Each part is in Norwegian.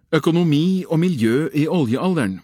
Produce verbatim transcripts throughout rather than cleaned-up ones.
Økonomi og miljø i oljealderen.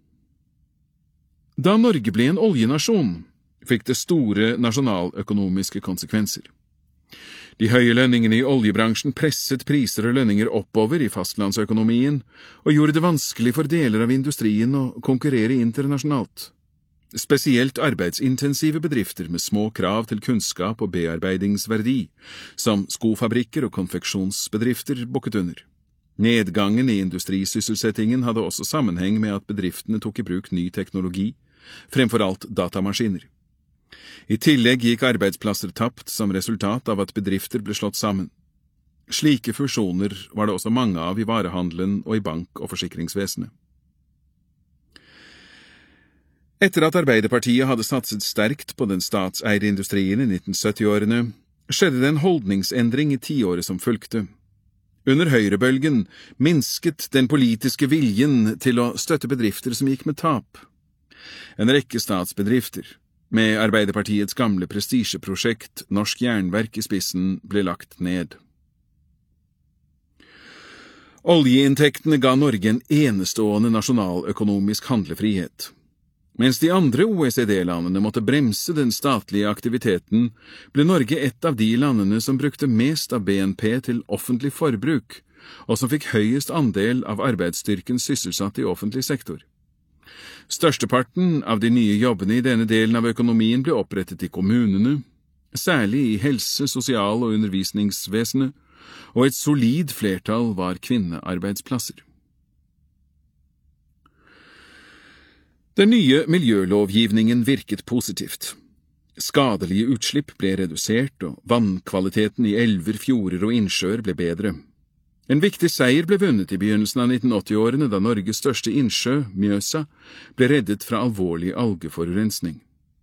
Da Norge ble en oljenasjon, fikk det store nasjonaløkonomiske konsekvenser. De høye lønningene i oljebransjen presset priser og lønninger oppover i fastlandsøkonomien og gjorde det vanskelig for deler av industrien å konkurrere internasjonalt. Spesielt arbeidsintensive bedrifter med små krav til kunnskap og bearbeidingsverdi, som skofabrikker og konfeksjonsbedrifter, bukket under. Nedgangen i industrisysselsettingen hadde også sammenheng med at bedriftene tok i bruk ny teknologi, fremfor alt datamaskiner. I tillegg gikk arbeidsplasser tapt som resultat av at bedrifter ble slått sammen. Slike fusjoner var det også mange av i varehandelen og i bank- og forsikringsvesenet. Etter at Arbeiderpartiet hadde satset sterkt på den statseide industrien i nitten sytti-årene, skjedde det en holdningsendring i tiåret som fulgte. Under høyrebølgen minsket den politiske viljen til å støtte bedrifter som gikk med tap. En rekke statsbedrifter, med Arbeiderpartiets gamle prestisjeprosjekt Norsk Jernverk i spissen, ble lagt ned. Oljeinntektene ga Norge en enestående nasjonaløkonomisk handlefrihet. Mens de andre O E C D-landene måtte bremse den statlige aktiviteten, ble Norge et av de landene som brukte mest av B N P til offentlig forbruk, og som fikk høyest andel av arbeidsstyrken sysselsatt i offentlig sektor. Størsteparten av de nye jobbene i denne delen av økonomien ble opprettet i kommunene, særlig i helse-, sosial- og undervisningsvesenet, og et solid flertall var kvinnearbeidsplasser. Den nye miljølovgivningen virket positivt. Skadelige utslipp ble redusert, og vannkvaliteten i elver, fjorder og innsjøer ble bedre. En viktig seier ble vunnet i begynnelsen av nitten åtti-årene da Norges største innsjø, Mjøsa, ble reddet fra alvorlig algeforurensning.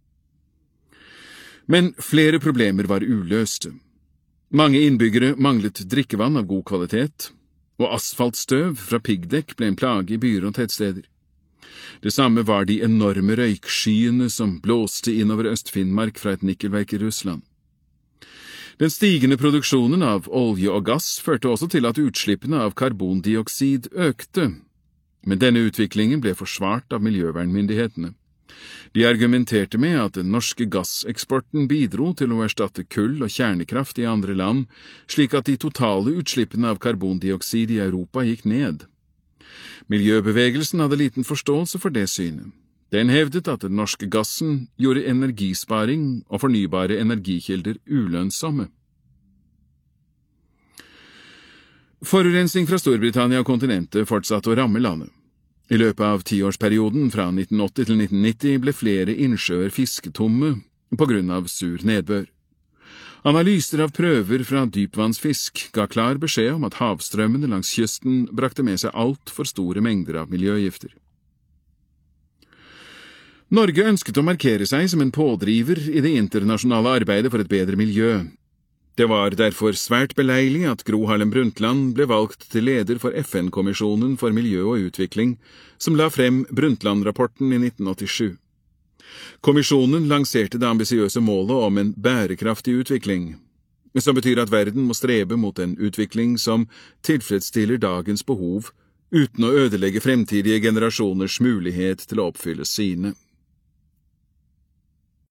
Men flere problemer var uløste. Mange innbyggere manglet drikkevann av god kvalitet, og asfaltstøv fra piggdekk ble en plage i byer og tettsteder. Det samme var de enorme røykskyene som blåste innover Øst-Finnmark fra et nikkelverk i Russland. Den stigende produksjonen av olje og gass førte også til at utslippene av karbondioksid økte, men denne utviklingen ble forsvart av miljøvernmyndighetene. De argumenterte med at den norske gasseksporten bidro til å erstatte kull og kjernekraft i andre land, slik at de totale utslippene av karbondioksid i Europa gikk ned. Miljøbevegelsen hadde liten forståelse for det synet. Den hevdet at den norske gassen gjorde energisparing og fornybare energikilder ulønnsomme. Forurensning fra Storbritannia og kontinentet fortsatte å ramme landet. I løpet av tiårsperioden fra nitten åtti til nitten nitti ble flere innsjøer fisketomme på grunn av sur nedbør. Analyser av prøver fra dypvannsfisk ga klar beskjed om at havstrømmene langs kysten brakte med seg alt for store mengder av miljøgifter. Norge ønsket å markere seg som en pådriver i det internasjonale arbeidet for et bedre miljø. Det var derfor svært beleilig at Gro Harlem Brundtland ble valgt til leder for F N-kommisjonen for miljø og utvikling, som la frem Brundtland-rapporten i nitten åttisju. Kommisjonen lanserte det ambisiøse målet om en bærekraftig utvikling, som betyr at verden må strebe mot en utvikling som tilfredsstiller dagens behov, uten å ødelegge fremtidige generasjoners mulighet til å oppfylle sine.